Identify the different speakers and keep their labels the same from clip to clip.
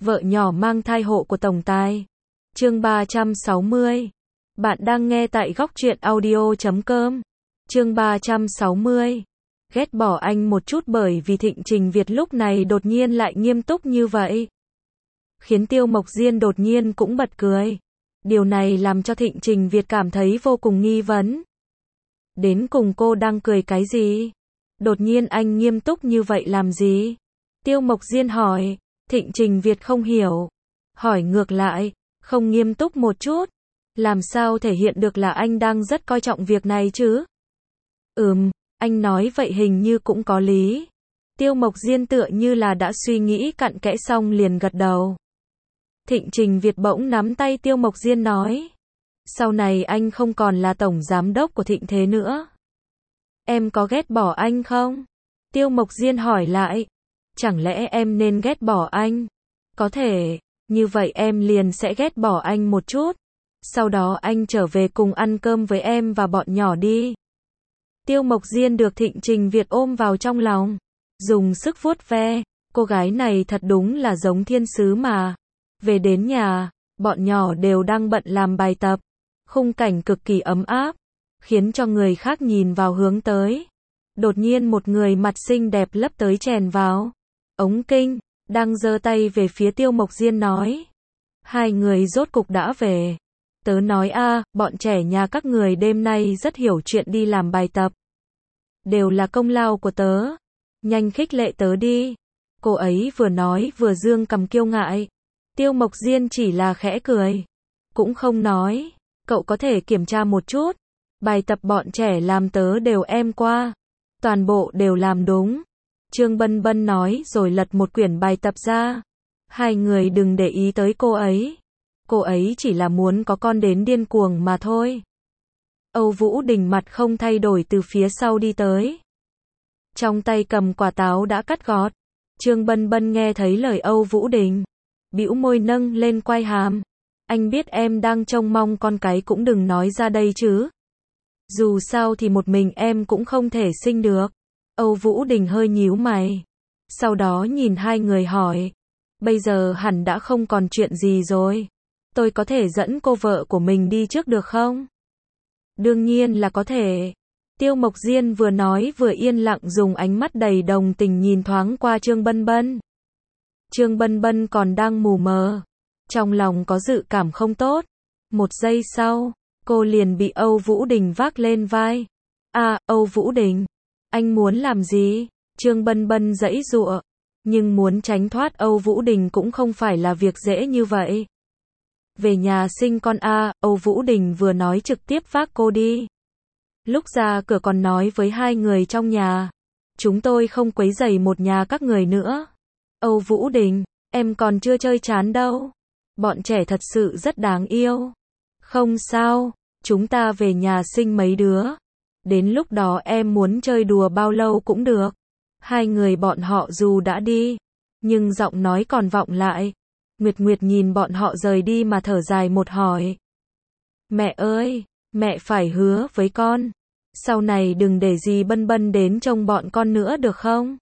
Speaker 1: Vợ nhỏ mang thai hộ của tổng tài. Chương 360. Bạn đang nghe tại góc truyện audio.com. Chương 360. Ghét bỏ anh một chút bởi vì Thịnh Trình Việt lúc này đột nhiên lại nghiêm túc như vậy. Khiến Tiêu Mộc Diên đột nhiên cũng bật cười. Điều này làm cho Thịnh Trình Việt cảm thấy vô cùng nghi vấn. Đến cùng cô đang cười cái gì? Đột nhiên anh nghiêm túc như vậy làm gì? Tiêu Mộc Diên hỏi. Thịnh Trình Việt không hiểu. Hỏi ngược lại, không nghiêm túc một chút. Làm sao thể hiện được là anh đang rất coi trọng việc này chứ? Anh nói vậy hình như cũng có lý. Tiêu Mộc Diên tựa như là đã suy nghĩ cặn kẽ xong liền gật đầu. Thịnh Trình Việt bỗng nắm tay Tiêu Mộc Diên nói. Sau này anh không còn là tổng giám đốc của Thịnh Thế nữa. Em có ghét bỏ anh không? Tiêu Mộc Diên hỏi lại. Chẳng lẽ em nên ghét bỏ anh? Có thể, như vậy em liền sẽ ghét bỏ anh một chút. Sau đó anh trở về cùng ăn cơm với em và bọn nhỏ đi. Tiêu Mộc Diên được Thịnh Trình Việt ôm vào trong lòng. Dùng sức vuốt ve. Cô gái này thật đúng là giống thiên sứ mà. Về đến nhà, bọn nhỏ đều đang bận làm bài tập. Khung cảnh cực kỳ ấm áp. Khiến cho người khác nhìn vào hướng tới. Đột nhiên một người mặt xinh đẹp lấp tới chèn vào. Ống Kinh, đang giơ tay về phía Tiêu Mộc Diên nói. Hai người rốt cục đã về. Tớ nói bọn trẻ nhà các người đêm nay rất hiểu chuyện đi làm bài tập. Đều là công lao của tớ. Nhanh khích lệ tớ đi. Cô ấy vừa nói vừa dương cằm kiêu ngại. Tiêu Mộc Diên chỉ là khẽ cười. Cũng không nói. Cậu có thể kiểm tra một chút. Bài tập bọn trẻ làm tớ đều em qua. Toàn bộ đều làm đúng. Trương Bân Bân nói rồi lật một quyển bài tập ra. Hai người đừng để ý tới cô ấy. Cô ấy chỉ là muốn có con đến điên cuồng mà thôi. Âu Vũ Đình mặt không thay đổi từ phía sau đi tới. Trong tay cầm quả táo đã cắt gọt. Trương Bân Bân nghe thấy lời Âu Vũ Đình. Bĩu môi nâng lên quai hàm. Anh biết em đang trông mong con cái cũng đừng nói ra đây chứ. Dù sao thì một mình em cũng không thể sinh được. Âu Vũ Đình hơi nhíu mày. Sau đó nhìn hai người hỏi. Bây giờ hẳn đã không còn chuyện gì rồi. Tôi có thể dẫn cô vợ của mình đi trước được không? Đương nhiên là có thể. Tiêu Mộc Diên vừa nói vừa yên lặng dùng ánh mắt đầy đồng tình nhìn thoáng qua Trương Bân Bân. Trương Bân Bân còn đang mù mờ. Trong lòng có dự cảm không tốt. Một giây sau, cô liền bị Âu Vũ Đình vác lên vai. Âu Vũ Đình. Anh muốn làm gì? Trương Bân Bân giãy giụa. Nhưng muốn tránh thoát Âu Vũ Đình cũng không phải là việc dễ như vậy. Về nhà sinh con Âu Vũ Đình vừa nói trực tiếp vác cô đi. Lúc ra cửa còn nói với hai người trong nhà. Chúng tôi không quấy rầy một nhà các người nữa. Âu Vũ Đình, em còn chưa chơi chán đâu. Bọn trẻ thật sự rất đáng yêu. Không sao, chúng ta về nhà sinh mấy đứa. Đến lúc đó em muốn chơi đùa bao lâu cũng được. Hai người bọn họ dù đã đi, nhưng giọng nói còn vọng lại. Nguyệt Nguyệt nhìn bọn họ rời đi mà thở dài một hỏi. Mẹ ơi, mẹ phải hứa với con. Sau này đừng để dì Bân Bân đến trông bọn con nữa được không?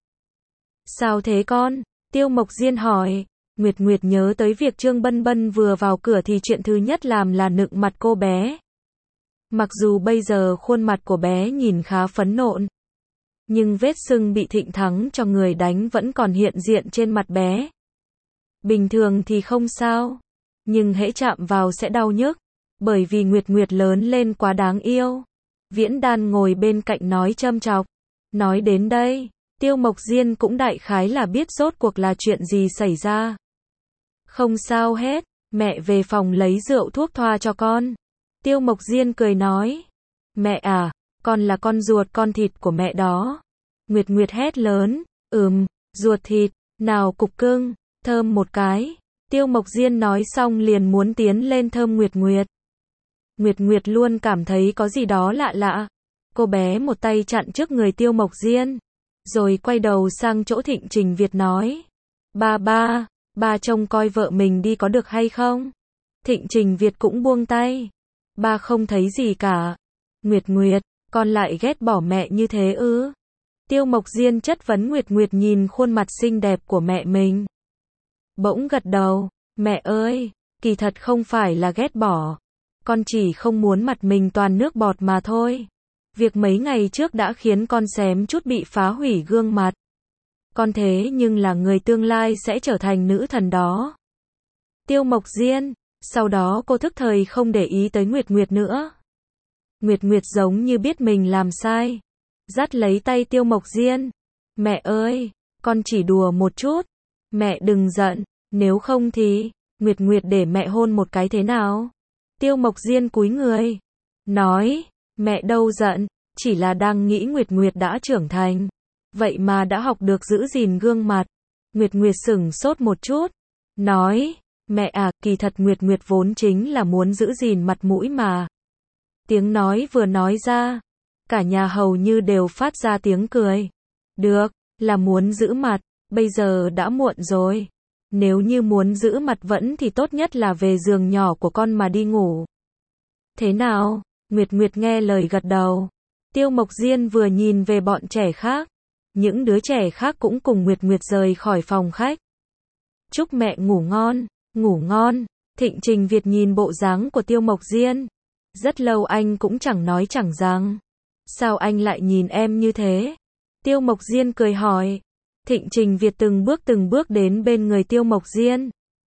Speaker 1: Sao thế con? Tiêu Mộc Diên hỏi. Nguyệt Nguyệt nhớ tới việc Trương Bân Bân vừa vào cửa thì chuyện thứ nhất làm là nựng mặt cô bé. Mặc dù bây giờ khuôn mặt của bé nhìn khá phấn nộn, nhưng vết sưng bị Thịnh Thắng cho người đánh vẫn còn hiện diện trên mặt bé. Bình thường thì không sao, nhưng hễ chạm vào sẽ đau nhức, bởi vì Nguyệt Nguyệt lớn lên quá đáng yêu. Viễn Đan ngồi bên cạnh nói châm chọc. Nói đến đây, Tiêu Mộc Diên cũng đại khái là biết rốt cuộc là chuyện gì xảy ra. Không sao hết, mẹ về phòng lấy rượu thuốc thoa cho con. Tiêu Mộc Diên cười nói. Mẹ con là con ruột con thịt của mẹ đó. Nguyệt Nguyệt hét lớn. Ruột thịt, nào cục cưng, thơm một cái. Tiêu Mộc Diên nói xong liền muốn tiến lên thơm Nguyệt Nguyệt. Nguyệt Nguyệt luôn cảm thấy có gì đó lạ lạ. Cô bé một tay chặn trước người Tiêu Mộc Diên, rồi quay đầu sang chỗ Thịnh Trình Việt nói. Ba trông coi vợ mình đi có được hay không? Thịnh Trình Việt cũng buông tay. Ba không thấy gì cả. Nguyệt Nguyệt, con lại ghét bỏ mẹ như thế ư? Tiêu Mộc Diên chất vấn Nguyệt Nguyệt nhìn khuôn mặt xinh đẹp của mẹ mình. bỗng gật đầu, mẹ ơi, kỳ thật không phải là ghét bỏ. Con chỉ không muốn mặt mình toàn nước bọt mà thôi. Việc mấy ngày trước đã khiến con xém chút bị phá hủy gương mặt. Con thế nhưng là người tương lai sẽ trở thành nữ thần đó. Tiêu Mộc Diên, sau đó cô thức thời không để ý tới Nguyệt Nguyệt nữa. Nguyệt Nguyệt giống như biết mình làm sai. Dắt lấy tay Tiêu Mộc Diên. Mẹ ơi, con chỉ đùa một chút. Mẹ đừng giận, nếu không thì, Nguyệt Nguyệt để mẹ hôn một cái thế nào? Tiêu Mộc Diên cúi người. Nói, mẹ đâu giận, chỉ là đang nghĩ Nguyệt Nguyệt đã trưởng thành. Vậy mà đã học được giữ gìn gương mặt. Nguyệt Nguyệt sửng sốt một chút. Nói, mẹ à, kỳ thật Nguyệt Nguyệt vốn chính là muốn giữ gìn mặt mũi mà. Tiếng nói vừa nói ra, cả nhà hầu như đều phát ra tiếng cười. Được, là muốn giữ mặt, bây giờ đã muộn rồi. Nếu như muốn giữ mặt vẫn thì tốt nhất là về giường nhỏ của con mà đi ngủ. Thế nào? Nguyệt Nguyệt nghe lời gật đầu. Tiêu Mộc Diên vừa nhìn về bọn trẻ khác. Những đứa trẻ khác cũng cùng Nguyệt Nguyệt rời khỏi phòng khách. Chúc mẹ ngủ ngon, ngủ ngon. Thịnh Trình Việt nhìn bộ dáng của Tiêu Mộc Diên. Rất lâu anh cũng chẳng nói chẳng rằng. Sao anh lại nhìn em như thế? Tiêu Mộc Diên cười hỏi. Thịnh Trình Việt từng bước đến bên người Tiêu Mộc Diên.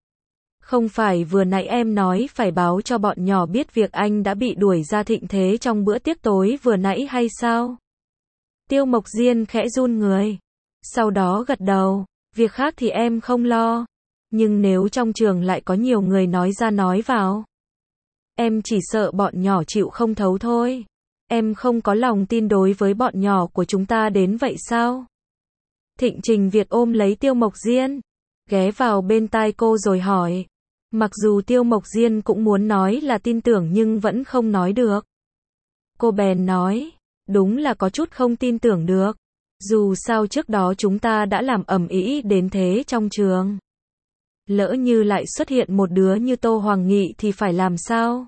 Speaker 1: Không phải vừa nãy em nói phải báo cho bọn nhỏ biết việc anh đã bị đuổi ra thịnh thế trong bữa tiệc tối vừa nãy hay sao? Tiêu Mộc Diên khẽ run người. Sau đó gật đầu. Việc khác thì em không lo. Nhưng nếu trong trường lại có nhiều người nói ra nói vào. Em chỉ sợ bọn nhỏ chịu không thấu thôi. Em không có lòng tin đối với bọn nhỏ của chúng ta đến vậy sao? Thịnh Trình Việt ôm lấy Tiêu Mộc Diên. Ghé vào bên tai cô rồi hỏi. Mặc dù Tiêu Mộc Diên cũng muốn nói là tin tưởng nhưng vẫn không nói được. Cô bèn nói. Đúng là có chút không tin tưởng được. Dù sao trước đó chúng ta đã làm ầm ĩ đến thế trong trường. Lỡ như lại xuất hiện một đứa như Tô Hoàng Nghị thì phải làm sao?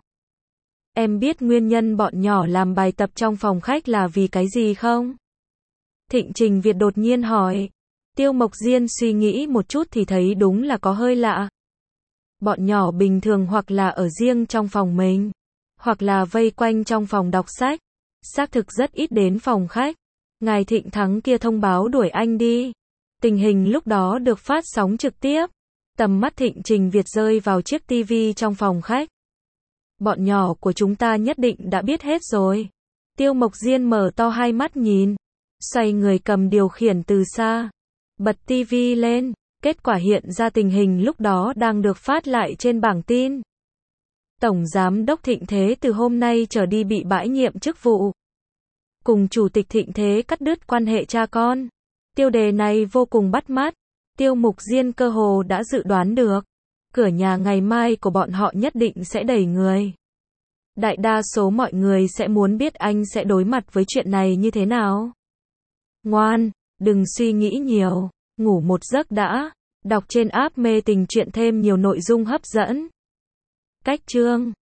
Speaker 1: Em biết nguyên nhân bọn nhỏ làm bài tập trong phòng khách là vì cái gì không? Thịnh Trình Việt đột nhiên hỏi. Tiêu Mộc Diên suy nghĩ một chút thì thấy đúng là có hơi lạ. Bọn nhỏ bình thường hoặc là ở riêng trong phòng mình, hoặc là vây quanh trong phòng đọc sách. Xác thực rất ít đến phòng khách. Ngài Thịnh Thắng kia thông báo đuổi anh đi. Tình hình lúc đó được phát sóng trực tiếp. Tầm mắt Thịnh Trình Việt rơi vào chiếc tivi trong phòng khách. Bọn nhỏ của chúng ta nhất định đã biết hết rồi. Tiêu Mộc Diên mở to hai mắt nhìn. Xoay người cầm điều khiển từ xa. Bật tivi lên. Kết quả hiện ra tình hình lúc đó đang được phát lại trên bảng tin. Tổng Giám đốc Thịnh Thế từ hôm nay trở đi bị bãi nhiệm chức vụ. Cùng Chủ tịch Thịnh Thế cắt đứt quan hệ cha con. Tiêu đề này vô cùng bắt mắt. Tiêu Mộc Diên cơ hồ đã dự đoán được. Cửa nhà ngày mai của bọn họ nhất định sẽ đầy người. Đại đa số mọi người sẽ muốn biết anh sẽ đối mặt với chuyện này như thế nào. Ngoan, đừng suy nghĩ nhiều. Ngủ một giấc đã. Đọc trên app Mê Tình Truyện thêm nhiều nội dung hấp dẫn. Cách chương